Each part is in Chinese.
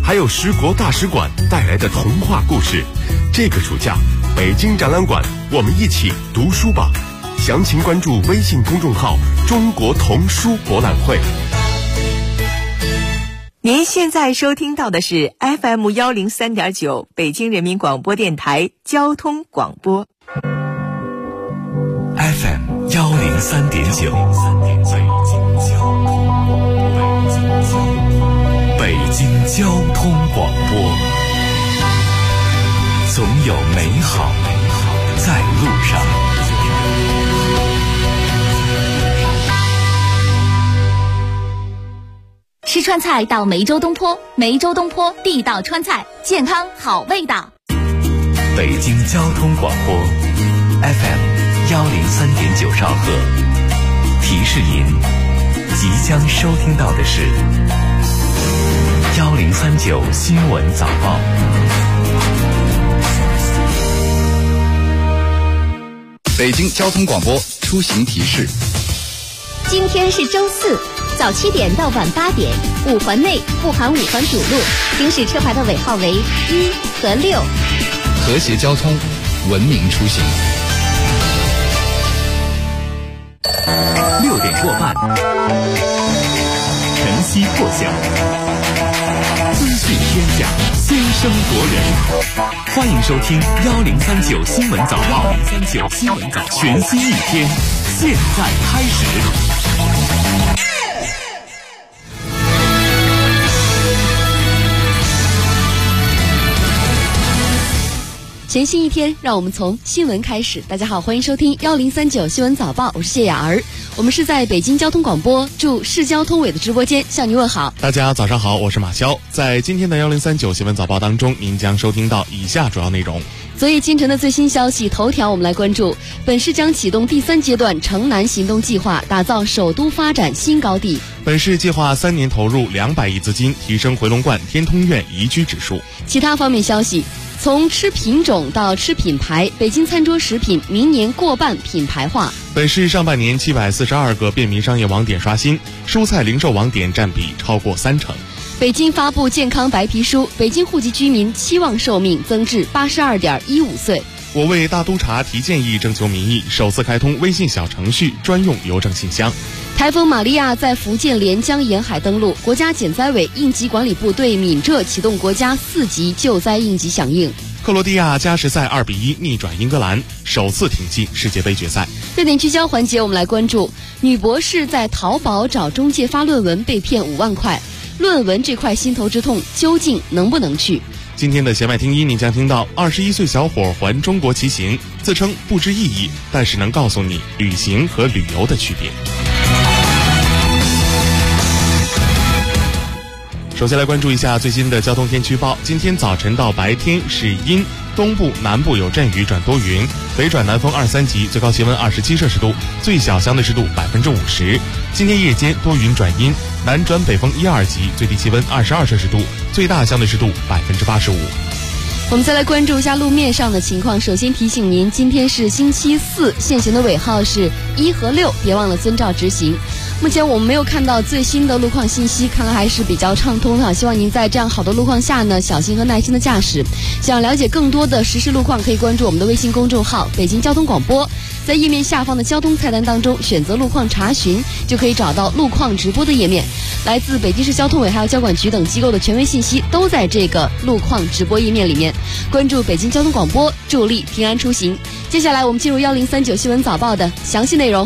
还有10国大使馆带来的童话故事。这个暑假，北京展览馆，我们一起读书吧。详情关注微信公众号“中国童书博览会”。 您现在收听到的是 FM103.9 北京人民广播电台交通广播。 FM103.9 北京交通广播，总有美好在路上。 吃川菜到梅州东坡，梅州东坡地道川菜，健康好味道。 北京交通广播 FM103.9 兆赫，提示您即将收听到的是1039新闻早报。 北京交通广播出行提示： 今天是周四，早7点到晚8点，5环内不含5环主路，行驶车牌的尾号为1和6。 和谐交通，文明出行。 6点过半，晨曦破晓，资讯天下，先声夺人。欢迎收听1039新闻早报，1039新闻早报，全新一天，现在开始。 全新一天，让我们从新闻开始。大家好，欢迎收听1039新闻早报，我是谢雅儿。我们是在北京交通广播驻市交通委的直播间向您问好。 大家早上好，我是马潇。在今天的1039新闻早报当中，您将收听到以下主要内容。 昨夜今晨的最新消息头条，我们来关注：本市将启动第3阶段城南行动计划，打造首都发展新高地。 本市计划3年投入200亿资金，提升回龙观天通苑宜居指数。 其他方面消息，从吃品种到吃品牌，北京餐桌食品明年过半品牌化。 本市上半年742个便民商业网点刷新，蔬菜零售网点占比超过30%。 北京发布健康白皮书，北京户籍居民期望寿命增至82.15岁。 我为大督察提建议征求民意，首次开通微信小程序专用邮政信箱。 台风玛利亚在福建连江沿海登陆，国家减灾委应急管理部对闽浙启动国家4级救灾应急响应。 克罗地亚加时赛2-1逆转英格兰，首次挺进世界杯决赛。 热点聚焦环节，我们来关注：女博士在淘宝找中介发论文被骗5万块，论文这块心头之痛究竟能不能去？ 今天的弦外听一，你将听到21岁小伙环中国骑行，自称不知意义，但是能告诉你旅行和旅游的区别。首先来关注一下最新的交通天气预报。今天早晨到白天是阴，东部、南部有阵雨转多云，北转南风2、3级，最高气温27摄氏度，最小相对湿度50%。今天夜间多云转阴，南转北风1、2级，最低气温22摄氏度，最大相对湿度85%。 我们再来关注一下路面上的情况。首先提醒您，今天是星期四，限行的尾号是1和6，别忘了遵照执行。目前我们没有看到最新的路况信息，看来还是比较畅通的。希望您在这样好的路况下呢，小心和耐心的驾驶。想了解更多的实时路况，可以关注我们的微信公众号北京交通广播，在页面下方的交通菜单当中选择路况查询，就可以找到路况直播的页面。来自北京市交通委还有交管局等机构的权威信息都在这个路况直播页面里面。关注北京交通广播，助力平安出行。接下来我们进入1039新闻早报的详细内容。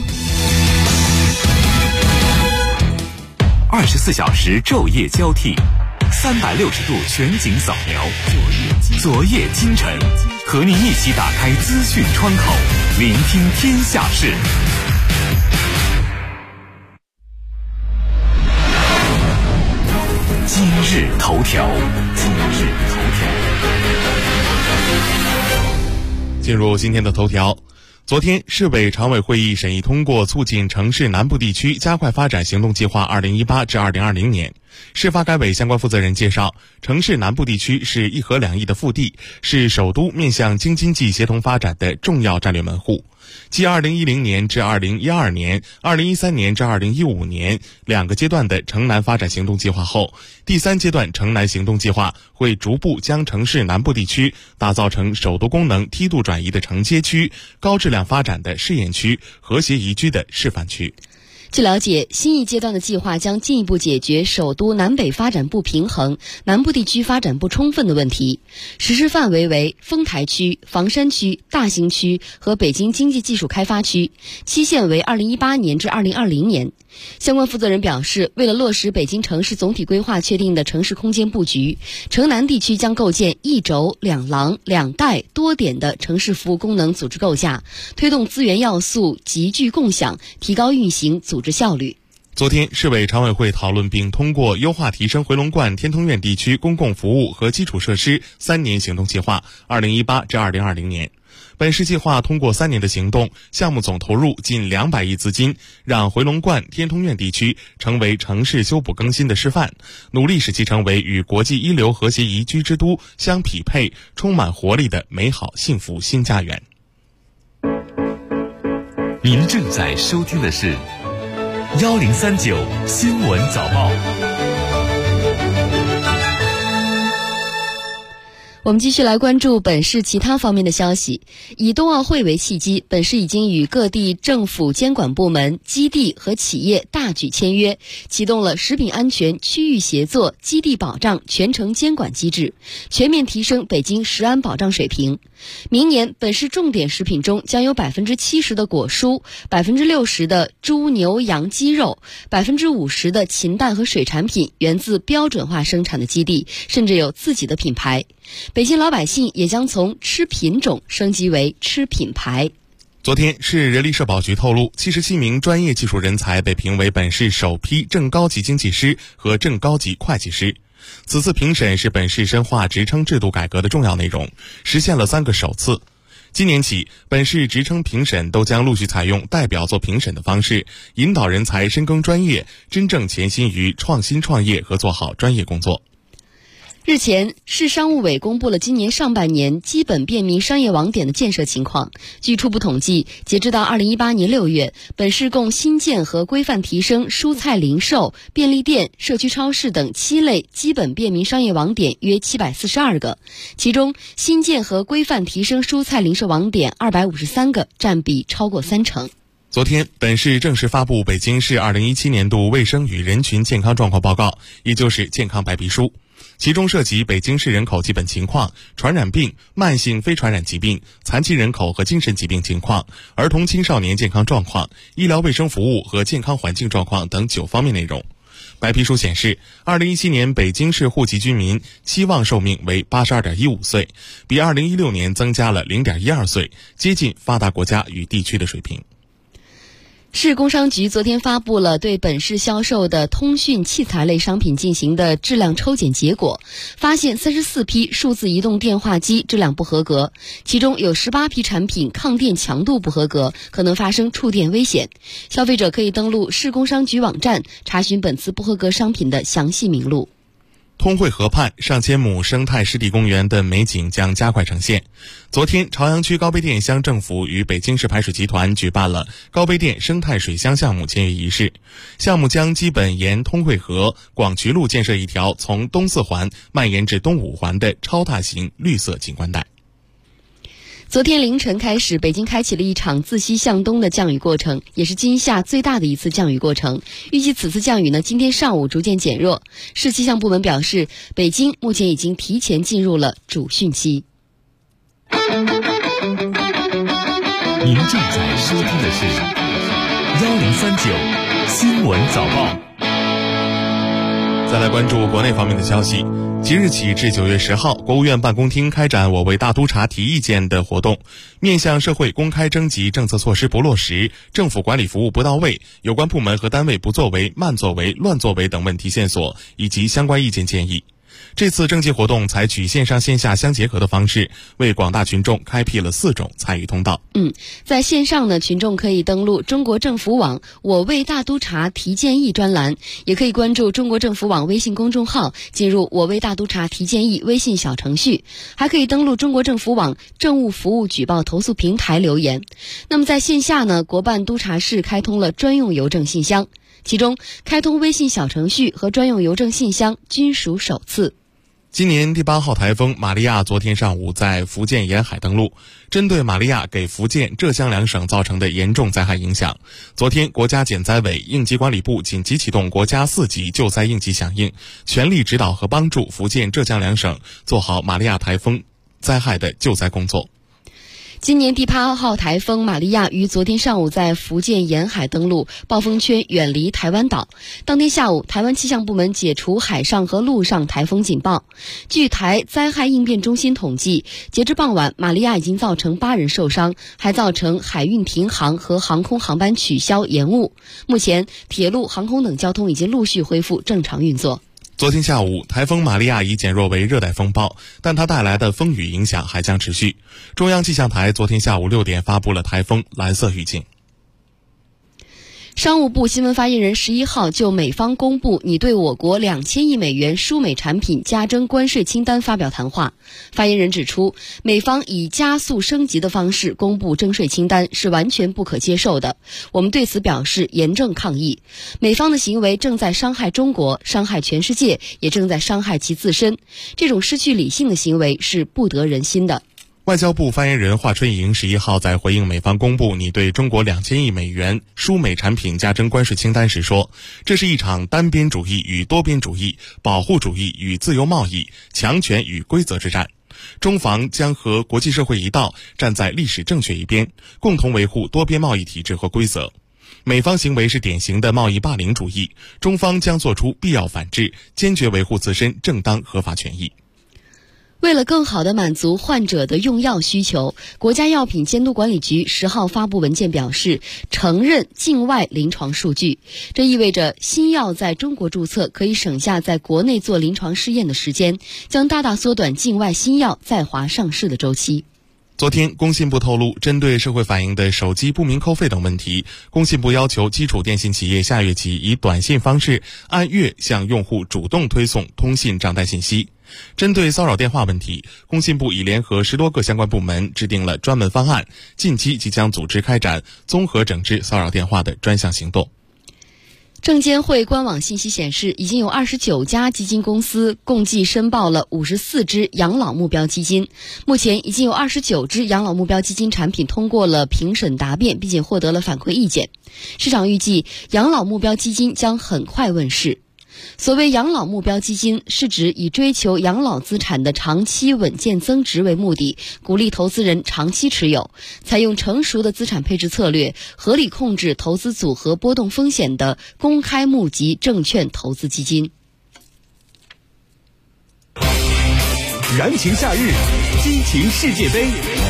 24小时昼夜交替，360度全景扫描，昨夜今晨，和您一起打开资讯窗口，聆听天下事。今日头条。 进入今天的头条。昨天，市委常委会议审议通过促进城市南部地区加快发展行动计划2018至2020年。 市发改委相关负责人介绍，城市南部地区是一河两翼的腹地，是首都面向京津冀协同发展的重要战略门户。继2010年至2012年、2013年至2015年2个阶段的城南发展行动计划后，第3阶段城南行动计划会逐步将城市南部地区打造成首都功能梯度转移的承接区、高质量发展的试验区、和谐宜居的示范区。 据了解，新一阶段的计划将进一步解决首都南北发展不平衡、南部地区发展不充分的问题，实施范围为丰台区、房山区、大兴区和北京经济技术开发区，期限为2018年至2020年。相关负责人表示，为了落实北京城市总体规划确定的城市空间布局，城南地区将构建一轴两廊两带多点的城市服务功能组织构架，推动资源要素集聚共享，提高运行组织效率。 昨天，市委常委会讨论并通过优化提升回龙观天通苑地区公共服务和基础设施3年行动计划 2018 至2020年。本市计划通过3年的行动，项目总投入近200亿资金，让回龙观天通苑地区成为城市修补更新的示范，努力使其成为与国际一流和谐宜居之都相匹配、充满活力的美好幸福新家园。 您正在收听的是1039新闻早报。 我们继续来关注本市其他方面的消息。以冬奥会为契机，本市已经与各地政府监管部门、基地和企业大举签约，启动了食品安全区域协作基地保障全程监管机制，全面提升北京食安保障水平。明年，本市重点食品中将有 70% 的果蔬、60%的猪牛羊鸡肉、50%的禽蛋和水产品源自标准化生产的基地，甚至有自己的品牌。北京老百姓也将从吃品种升级为吃品牌。 昨天，市人力社保局透露，77名专业技术人才被评为本市首批正高级经济师和正高级会计师。此次评审是本市深化职称制度改革的重要内容，实现了3个首次。今年起，本市职称评审都将陆续采用代表作评审的方式，引导人才深耕专业，真正潜心于创新创业和做好专业工作。 日前，市商务委公布了今年上半年基本便民商业网点的建设情况。据初步统计，截止到2018年6月，本市共新建和规范提升蔬菜零售、便利店、社区超市等7类基本便民商业网点约742个，其中新建和规范提升蔬菜零售网点253个，占比超过30%。 昨天，本市正式发布北京市2017年度卫生与人群健康状况报告，也就是健康白皮书。其中涉及北京市人口基本情况、传染病、慢性非传染疾病、残疾人口和精神疾病情况、儿童青少年健康状况、医疗卫生服务和健康环境状况等9方面内容。白皮书显示，2017年北京市户籍居民期望寿命为 82.15 岁，比2016年增加了 0.12 岁，接近发达国家与地区的水平。 市工商局昨天发布了对本市销售的通讯器材类商品进行的质量抽检结果，发现34批数字移动电话机质量不合格，其中有18批产品抗电强度不合格，可能发生触电危险。消费者可以登录市工商局网站查询本次不合格商品的详细名录。 通惠河畔上千亩生态湿地公园的美景将加快呈现。昨天，朝阳区高碑店乡政府与北京市排水集团举办了高碑店生态水乡项目签约仪式。项目将基本沿通惠河、广渠路建设一条从东4环蔓延至东5环的超大型绿色景观带。 昨天凌晨开始，北京开启了一场自西向东的降雨过程，也是今夏最大的一次降雨过程。预计此次降雨今天上午逐渐减弱。市气象部门表示，北京目前已经提前进入了主汛期。 您正在收听的是1039新闻早报。 再来关注国内方面的消息。即日起至9月10号，国务院办公厅开展我为大督查提意见的活动，面向社会公开征集政策措施不落实、政府管理服务不到位、有关部门和单位不作为、慢作为、乱作为等问题线索以及相关意见建议。 这次征集活动采取线上线下相结合的方式，为广大群众开辟了4种参与通道。 在线上呢，群众可以登录中国政府网我为大督察提建议专栏，也可以关注中国政府网微信公众号，进入我为大督察提建议微信小程序，还可以登录中国政府网政务服务举报投诉平台留言。那么在线下呢，国办督察室开通了专用邮政信箱，其中开通微信小程序和专用邮政信箱均属首次。 今年第8号台风玛利亚昨天上午在福建沿海登陆。针对玛利亚给福建、浙江2省造成的严重灾害影响，昨天国家减灾委应急管理部紧急启动国家4级救灾应急响应，全力指导和帮助福建、浙江2省做好玛利亚台风灾害的救灾工作。 今年第8号台风玛利亚于昨天上午在福建沿海登陆，暴风圈远离台湾岛。当天下午，台湾气象部门解除海上和陆上台风警报。据台灾害应变中心统计，截至傍晚，玛利亚已经造成8人受伤，还造成海运停航和航空航班取消延误。目前，铁路、航空等交通已经陆续恢复正常运作。 昨天下午，台风玛利亚已减弱为热带风暴，但它带来的风雨影响还将持续。中央气象台昨天下午6点发布了台风蓝色预警。 商务部新闻发言人11号就美方公布拟对我国2000亿美元输美产品加征关税清单发表谈话。发言人指出，美方以加速升级的方式公布征税清单是完全不可接受的，我们对此表示严正抗议。美方的行为正在伤害中国，伤害全世界，也正在伤害其自身。这种失去理性的行为是不得人心的。 外交部发言人华春莹11号在回应美方公布拟对中国2000亿美元输美产品加征关税清单时说，这是一场单边主义与多边主义、保护主义与自由贸易、强权与规则之战。中方将和国际社会一道，站在历史正确一边，共同维护多边贸易体制和规则。美方行为是典型的贸易霸凌主义，中方将做出必要反制，坚决维护自身正当合法权益。 为了更好地满足患者的用药需求，国家药品监督管理局10号发布文件表示，承认境外临床数据。这意味着新药在中国注册可以省下在国内做临床试验的时间，将大大缩短境外新药在华上市的周期。 昨天，工信部透露，针对社会反映的手机不明扣费等问题，工信部要求基础电信企业下月起以短信方式按月向用户主动推送通信账单信息。针对骚扰电话问题，工信部已联合10多个相关部门制定了专门方案，近期即将组织开展综合整治骚扰电话的专项行动。 证监会官网信息显示，已经有29家基金公司共计申报了54只养老目标基金。目前已经有29只养老目标基金产品通过了评审答辩，并且获得了反馈意见。市场预计，养老目标基金将很快问世。所谓养老目标基金，是指以追求养老资产的长期稳健增值为目的，鼓励投资人长期持有，采用成熟的资产配置策略，合理控制投资组合波动风险的公开募集证券投资基金。 燃情夏日，激情世界杯。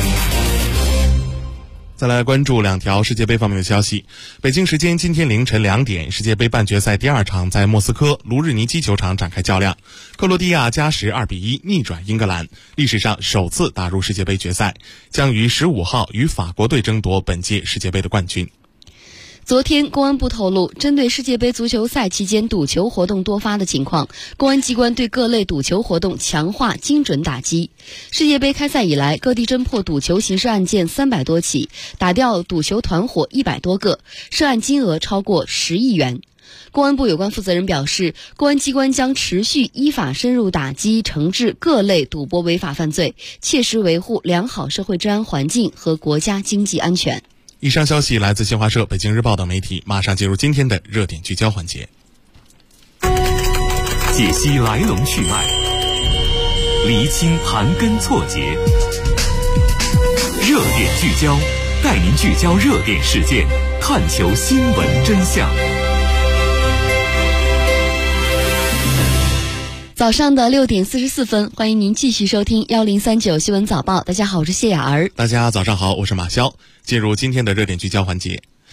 再来关注2条世界杯方面的消息。北京时间今天凌晨2点，世界杯半决赛第2场在莫斯科卢日尼基球场展开较量，克罗地亚加时2-1逆转英格兰，历史上首次打入世界杯决赛，将于15号与法国队争夺本届世界杯的冠军。 昨天，公安部透露，针对世界杯足球赛期间赌球活动多发的情况，公安机关对各类赌球活动强化精准打击。世界杯开赛以来，各地侦破赌球刑事案件300多起，打掉赌球团伙100多个，涉案金额超过10亿元。公安部有关负责人表示，公安机关将持续依法深入打击惩治各类赌博违法犯罪，切实维护良好社会治安环境和国家经济安全。 以上消息来自新华社、北京日报等媒体，马上进入今天的热点聚焦环节。 解析来龙去脉，厘清盘根错节，热点聚焦，带您聚焦热点事件，探求新闻真相。 早上的6点44分，欢迎您继续收听1039新闻早报。大家好，我是谢雅儿。 大家早上好，我是马潇。进入今天的热点聚焦环节。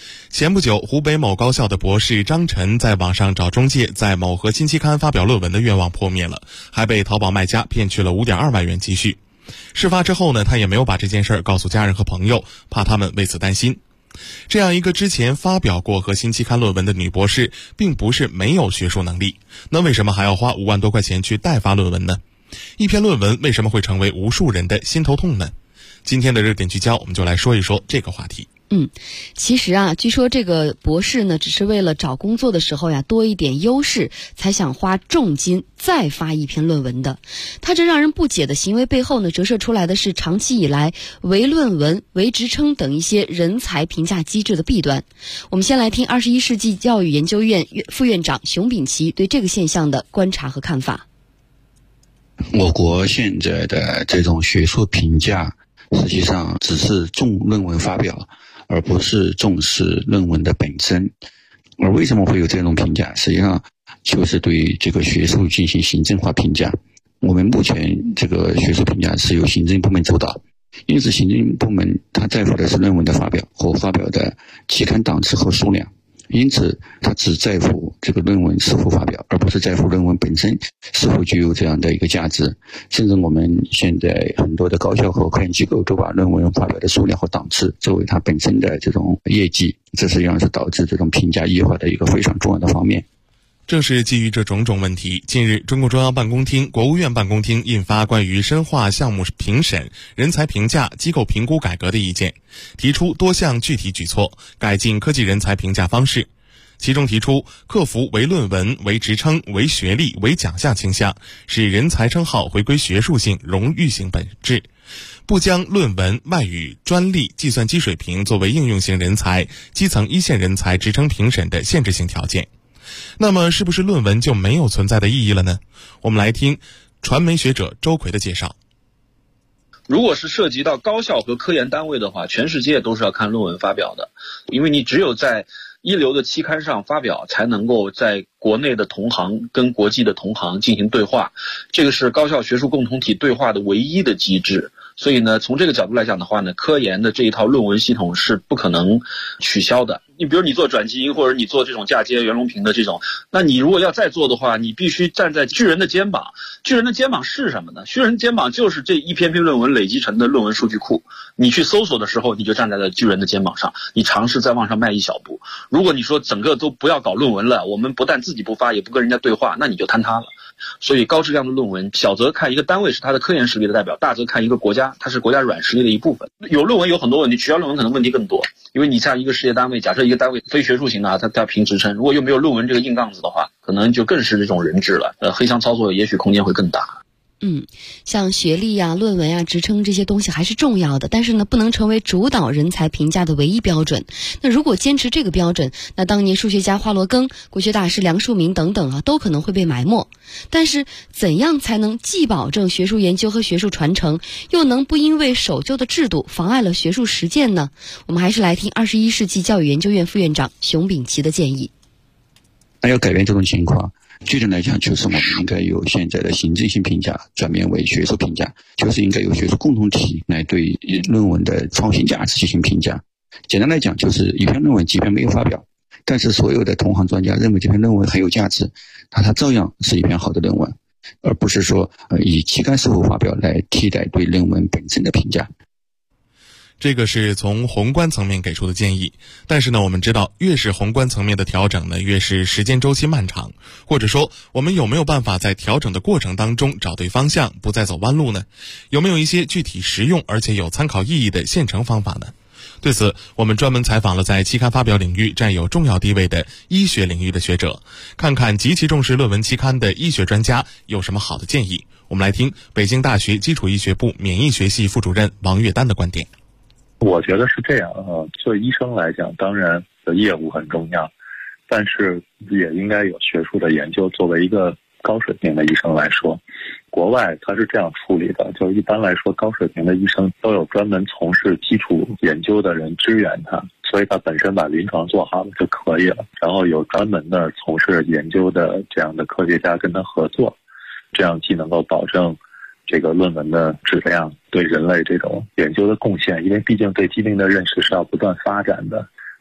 前不久，湖北某高校的博士张晨在网上找中介在某核心期刊发表论文的愿望破灭了，还被淘宝卖家骗去了5.2万元积蓄。事发之后呢，他也没有把这件事告诉家人和朋友，怕他们为此担心。这样一个之前发表过核心期刊论文的女博士，并不是没有学术能力，那为什么还要花5万多块钱去代发论文呢？一篇论文为什么会成为无数人的心头痛呢？今天的热点聚焦，我们就来说一说这个话题。 其实啊，据说这个博士呢，只是为了找工作的时候呀多一点优势，才想花重金再发一篇论文的。他这让人不解的行为背后呢，折射出来的是长期以来唯论文、唯职称等一些人才评价机制的弊端。我们先来听21世纪教育研究院副院长熊秉琦对这个现象的观察和看法。 我国现在的这种学术评价，实际上只是重论文发表，而不是重视论文的本身。而为什么会有这种评价？实际上就是对这个学术进行行政化评价。我们目前这个学术评价是由行政部门主导，因此行政部门它在乎的是论文的发表和发表的期刊档次和数量，因此它只在乎这个论文是否发表，而不是在乎论文本身是否具有这样的一个价值。甚至我们现在很多的高校和科研机构都把论文发表的数量和档次作为它本身的这种业绩，这实际上是导致这种评价异化的一个非常重要的方面。 正是基于这种种问题，近日中共中央办公厅、国务院办公厅印发关于深化项目评审、人才评价、机构评估改革的意见，提出多项具体举措，改进科技人才评价方式。其中提出克服唯论文、唯职称、唯学历、唯奖项倾向，使人才称号回归学术性、荣誉性本质，不将论文、外语、专利、计算机水平作为应用型人才、基层一线人才职称评审的限制性条件。那么是不是论文就没有存在的意义了呢？我们来听传媒学者周奎的介绍。 如果是涉及到高校和科研单位的话，全世界都是要看论文发表的，因为你只有在一流的期刊上发表，才能够在国内的同行跟国际的同行进行对话，这个是高校学术共同体对话的唯一的机制。所以呢，从这个角度来讲的话呢，科研的这一套论文系统是不可能取消的。你比如你做转基因，或者你做这种嫁接袁隆平的这种，那你如果要再做的话，你必须站在巨人的肩膀。巨人的肩膀是什么呢？巨人的肩膀就是这一篇篇论文累积成的论文数据库。你去搜索的时候，你就站在了巨人的肩膀上，你尝试再往上迈一小步。如果你说整个都不要搞论文了，我们不但自己不发，也不跟人家对话，那你就坍塌了。所以高质量的论文，小则看一个单位是它的科研实力的代表，大则看一个国家，它是国家软实力的一部分。有论文有很多问题，取消论文可能问题更多，因为你像一个事业单位，假设一个单位非学术型的，它评职称，如果又没有论文这个硬杠子的话，可能就更是这种人治了，黑箱操作也许空间会更大。 像学历呀、论文呀、职称这些东西还是重要的，但是呢，不能成为主导人才评价的唯一标准。那如果坚持这个标准，那当年数学家华罗庚、国学大师梁漱溟等等都可能会被埋没。但是怎样才能既保证学术研究和学术传承，又能不因为守旧的制度妨碍了学术实践呢？我们还是来听21世纪教育研究院副院长熊秉琦的建议。 那要改变这种情况，具体来讲，就是我们应该由现在的行政性评价转变为学术评价，就是应该由学术共同体来对论文的创新价值进行评价。简单来讲，就是一篇论文即便没有发表，但是所有的同行专家认为这篇论文很有价值，它照样是一篇好的论文，而不是说以期刊是否发表来替代对论文本身的评价。 这个是从宏观层面给出的建议，但是呢，我们知道越是宏观层面的调整呢，越是时间周期漫长，或者说我们有没有办法在调整的过程当中找对方向，不再走弯路呢？有没有一些具体实用而且有参考意义的现成方法呢？对此，我们专门采访了在期刊发表领域占有重要地位的医学领域的学者，看看极其重视论文期刊的医学专家有什么好的建议。我们来听北京大学基础医学部免疫学系副主任王月丹的观点。 我觉得是这样作为医生来讲，当然的业务很重要，但是也应该有学术的研究。作为一个高水平的医生来说，国外他是这样处理的，就一般来说高水平的医生都有专门从事基础研究的人支援他，所以他本身把临床做好了就可以了，然后有专门的从事研究的这样的科学家跟他合作，这样既能够保证这个论文的质量，对人类这种研究的贡献，因为毕竟对疾病的认识是要不断发展的，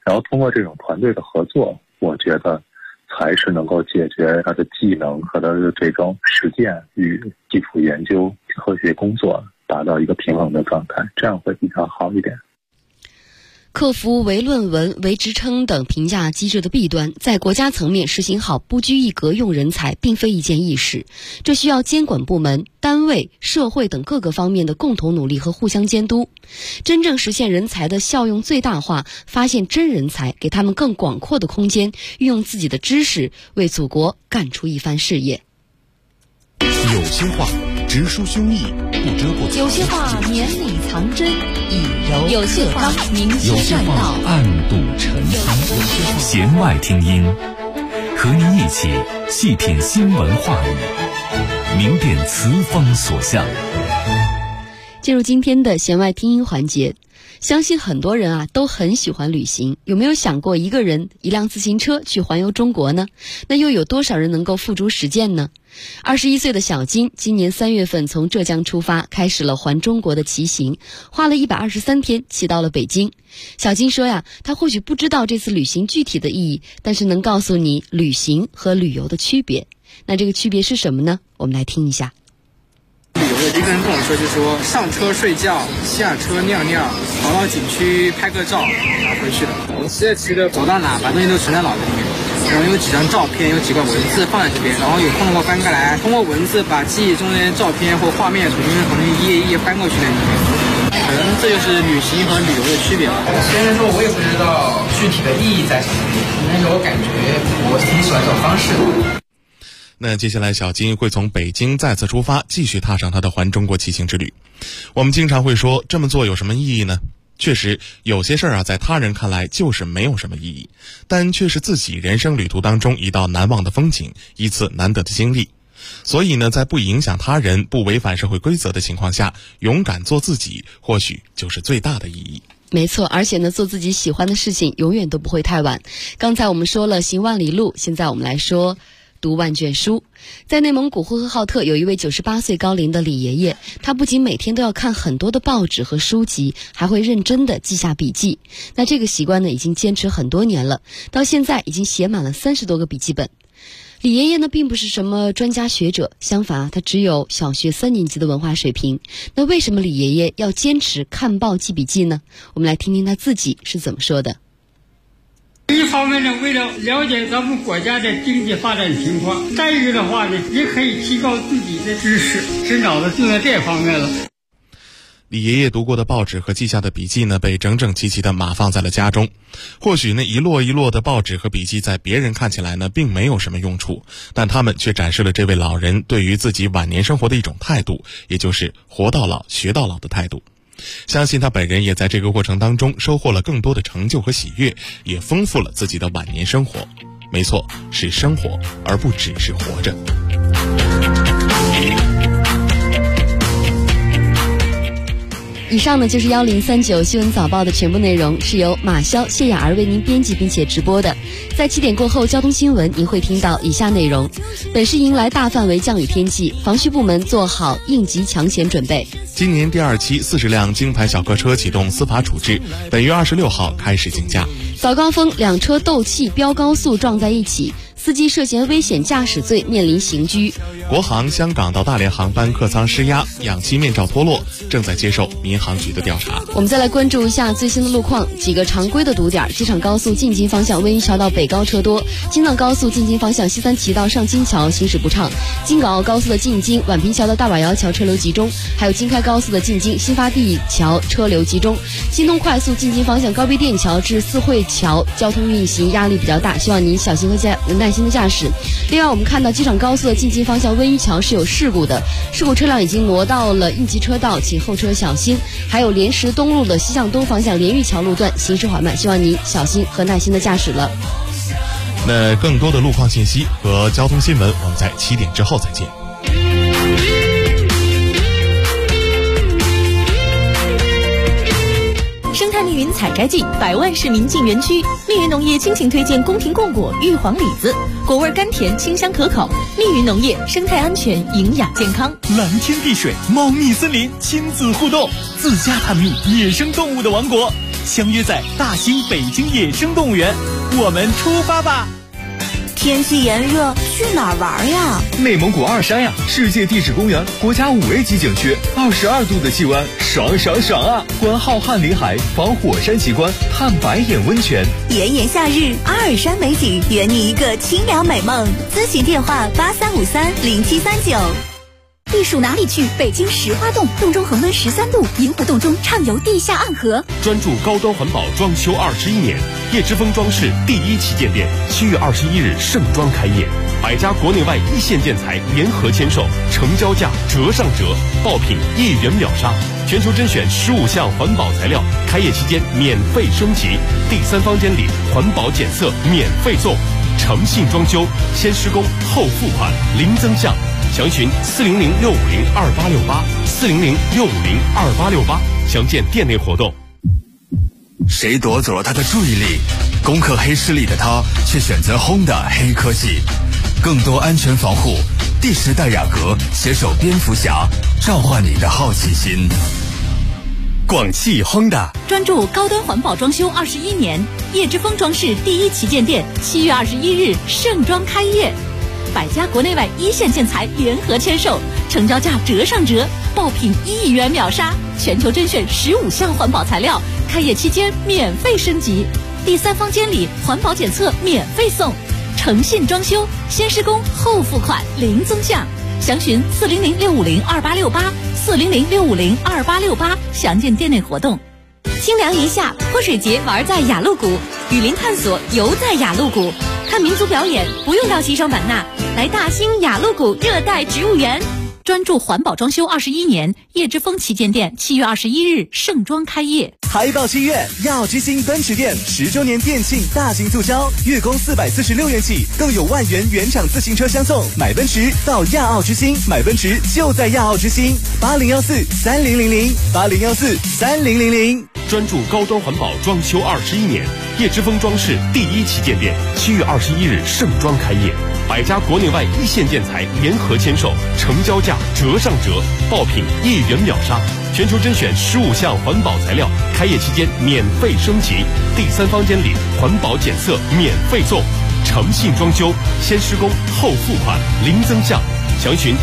然后通过这种团队的合作，我觉得才是能够解决他的技能和他的这种实践与基础研究、科学工作达到一个平衡的状态，这样会比较好一点。 克服唯论文、唯职称等评价机制的弊端，在国家层面实行好不拘一格用人才，并非一件易事。这需要监管部门、单位、社会等各个方面的共同努力和互相监督，真正实现人才的效用最大化，发现真人才，给他们更广阔的空间，运用自己的知识，为祖国干出一番事业。 有些话直抒胸臆，不遮过； 有些话绵里藏针，以柔有些话明有些轩话暗度陈仓。弦外听音，和您一起细品新闻话语，明辨词风所向。 进入今天的弦外听音环节，相信很多人都很喜欢旅行。有没有想过一个人一辆自行车去环游中国呢？那又有多少人能够付诸实践呢？21岁的小金今年3月份从浙江出发，开始了环中国的骑行，花了123天骑到了北京。小金说他或许不知道这次旅行具体的意义，但是能告诉你旅行和旅游的区别。那这个区别是什么呢？我们来听一下。 旅游的一个人跟我说，就说上车睡觉，下车尿尿，跑到景区拍个照，然后回去的。我骑着骑着走到哪，把东西都存在脑子里面，然后有几张照片，有几个文字放在这边，然后有空的话翻过来，通过文字把记忆中的照片或画面重新一页一页翻过去那里面。可能这就是旅行和旅游的区别吧。虽然说我也不知道具体的意义在什么地方，但是我感觉我挺喜欢这种方式的。 那接下来小金会从北京再次出发，继续踏上他的环中国骑行之旅。我们经常会说，这么做有什么意义呢？确实，有些事儿在他人看来就是没有什么意义，但却是自己人生旅途当中一道难忘的风景，一次难得的经历。所以呢，在不影响他人、不违反社会规则的情况下，勇敢做自己，或许就是最大的意义。 没错，而且呢，做自己喜欢的事情永远都不会太晚。刚才我们说了行万里路，现在我们来说读万卷书。在内蒙古呼和浩特有一位98岁高龄的李爷爷，他不仅每天都要看很多的报纸和书籍，还会认真的记下笔记。那这个习惯呢，已经坚持很多年了，到现在已经写满了30多个笔记本。李爷爷呢，并不是什么专家学者，相反他只有小学3年级的文化水平。那为什么李爷爷要坚持看报记笔记呢？我们来听听他自己是怎么说的。 一方面呢，为了了解咱们国家的经济发展情况；再一个的话呢，也可以提高自己的知识，是脑子用在这方面了。 李爷爷读过的报纸和记下的笔记呢，被整整齐齐地码放在了家中。或许呢，一摞一摞的报纸和笔记在别人看起来呢，并没有什么用处，但他们却展示了这位老人对于自己晚年生活的一种态度，也就是活到老学到老的态度。相信他本人也在这个过程当中收获了更多的成就和喜悦，也丰富了自己的晚年生活。没错，是生活，而不只是活着。 以上呢就是1039新闻早报的全部内容，是由马潇、谢雅儿为您编辑并且直播的。在7点过后，交通新闻您会听到以下内容：本市迎来大范围降雨天气，防汛部门做好应急抢险准备。 今年第2期40辆京牌小客车启动司法处置，本月26号开始竞价。 早高峰2车斗气飙高速撞在一起，司机涉嫌危险驾驶罪面临刑拘。 国航香港到大连航班客舱失压，氧气面罩脱落，正在接受民航局的调查。 我们再来关注一下最新的路况，几个常规的堵点：机场高速进京方向温榆桥到北高车多，京藏高速进京方向西三旗到上金桥行驶不畅，京港澳高速的进京宛平桥到大瓦窑桥车流集中，还有京开高速的进京新发地桥车流集中。京东快速进京方向高碑店桥至四惠桥交通运行压力比较大，希望您小心和耐心的驾驶。另外我们看到机场高速的进京方向温榆桥是有事故的，事故车辆已经挪到了应急车道，请后车小心。还有莲石东路的西向东方向连玉桥路段行驶缓慢，希望您小心和耐心的驾驶了。 那更多的路况信息和交通新闻，我们在7点之后再见。 生态密云采摘季，100万市民进园区。密云农业倾情推荐宫廷贡果玉皇李子，果味甘甜，清香可口。密云农业，生态安全，营养健康。 蓝天碧水，茂密森林，亲子互动，自家探秘野生动物的王国。 相约在大兴北京野生动物园，我们出发吧！ 天气炎热，去哪儿玩呀？ 内蒙古二山呀，世界地质公园，国家5A 级景区，22度的气温，爽爽爽啊！观浩瀚林海，访火山奇观，探白眼温泉。 炎炎夏日，阿尔山美景，圆你一个清凉美梦。咨询电话83530739。 避暑哪里去？北京石花洞，洞中恒温13度，银河洞中畅游地下暗河。 专注高端环保装修21年，叶之峰装饰第1旗舰店7月21日盛装开业，100家国内外一线建材联合签售，成交价折上折，爆品1元秒杀，全球甄选15项环保材料，开业期间免费升级，第3房间里环保检测免费送，诚信装修，先施工后付款，零增项。详询400-650-2868，400-650-2868，详见店内活动。 谁夺走了他的注意力？攻克黑势力的他，却选择 Honda 黑科技，更多安全防护。第10代雅阁携手蝙蝠侠，召唤你的好奇心。 广汽 Honda 专注高端环保装修21年，叶之峰装饰第1旗舰店7月21日盛装开业，100家国内外一线建材联合签售，成交价折上折，爆品1亿元秒杀，全球甄选15项环保材料，开业期间免费升级，第3房间里环保检测免费送，诚信装修，先施工后付款，零增项。详询400-650-2868，400-650-2868，详见店内活动。 清凉一夏，泼水节玩在雅鹿谷，雨林探索游在雅鹿谷，看民族表演不用到西双版纳，来大兴雅鹿谷热带植物园。 专注环保装修21年，叶之峰旗舰店7月21日盛装开业。 海报7月，亚奥之星奔驰店10周年店庆大型促销，月供446元起，更有万元原厂自行车相送。买奔驰到亚奥之星，买奔驰就在亚奥之星。80143000，80143000。 专注高端环保装修21年，叶之峰装饰第1旗舰店7月21日盛装开业，100家国内外一线建材联合签售，成交价折上折，爆品1元秒杀，全球甄选15项环保材料，开业期间免费升级，第3房间里环保检测免费送，诚信装修，先施工后付款，零增项。详询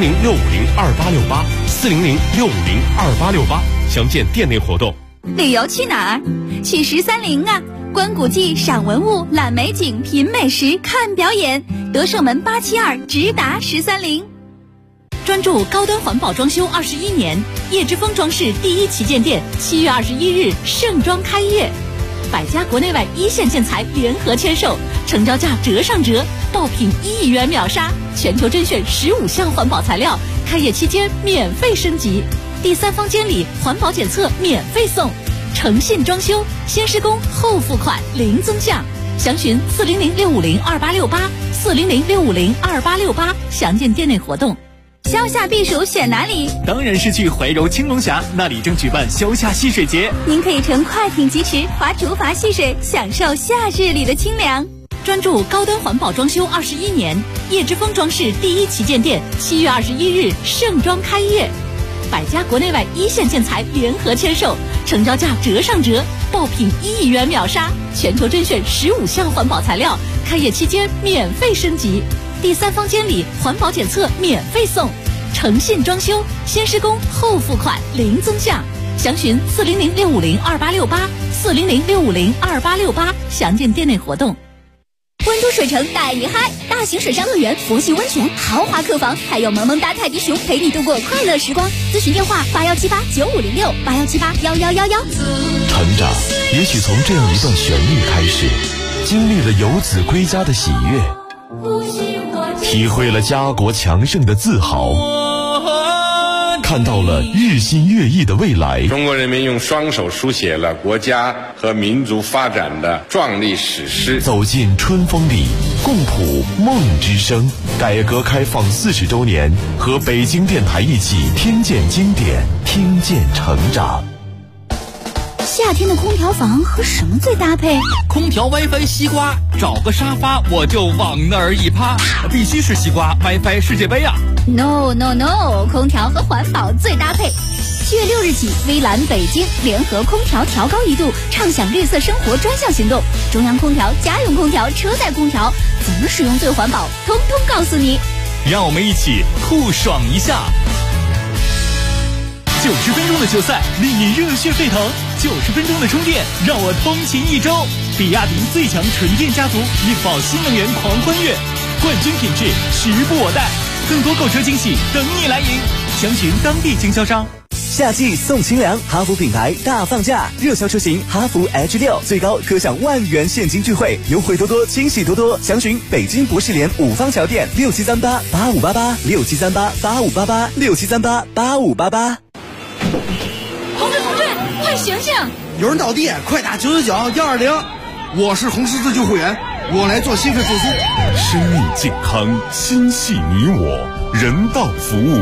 400-650-2868，400-650-2868，详见店内活动。 旅游去哪儿？去13陵啊！观古迹、赏文物、览美景、品美食、看表演，德胜门872直达13陵。 专注高端环保装修21年，叶之峰装饰第1旗舰店7月21日盛装开业，100家国内外一线建材联合签售，成交价折上折，爆品1亿元秒杀，全球甄选15项环保材料，开业期间免费升级，第3房间里环保检测免费送，诚信装修，先施工后付款，零增项。详询400-650-2868，400-650-2868，详见店内活动。 消夏避暑选哪里？ 当然是去怀柔青龙峡，那里正举办消夏戏水节， 您可以乘快艇疾驰，划竹筏戏水，享受夏日里的清凉。 专注高端环保装修21年，叶之峰装饰第1旗舰店7月21日盛装开业，100家国内外一线建材联合签售，成交价折上折，爆品1亿元秒杀，全球甄选15项环保材料，开业期间免费升级，第3房间里环保检测免费送，诚信装修，先施工后付款，零增项。详询400-650-2868，400-650-2868，详见店内活动。 温都水城带你嗨，大型水上乐园、佛系温泉、豪华客房，还有萌萌哒泰迪熊陪你度过快乐时光。咨询电话81789506，81781111。 成长也许从这样一段旋律开始，经历了游子归家的喜悦，体会了家国强盛的自豪，看到了日新月异的未来。 中国人民用双手书写了国家和民族发展的壮丽史诗。 走进春风里，共谱梦之声。改革开放40周年，和北京电台一起听见经典，听见成长。 夏天的空调房和什么最搭配？ 空调 WiFi 西瓜，找个沙发我就往那儿一趴，必须是西瓜 WiFi 世界杯啊！ No， 空调和环保最搭配。 7月6日起，微蓝北京联合空调调高1度，畅享绿色生活专项行动。中央空调、家用空调、车载空调怎么使用最环保，通通告诉你。 让我们一起酷爽一下！90分钟的球赛令你热血沸腾，90分钟的充电让我通勤1周。比亚迪最强纯电家族，力保新能源狂欢悦，冠军品质时不我待。更多购车惊喜等你来赢，详询当地经销商。 夏季送清凉，哈弗品牌大放价，热销车型哈弗 H6 最高可享10000元现金钜惠，优惠多多，惊喜多多。详询北京博士联5方桥店673885886738858867388588。 同志，快醒醒！ 有人倒地，快打999-120。我是红十字救护员，我来做心肺复苏。 生命健康，心系你我，人道服务。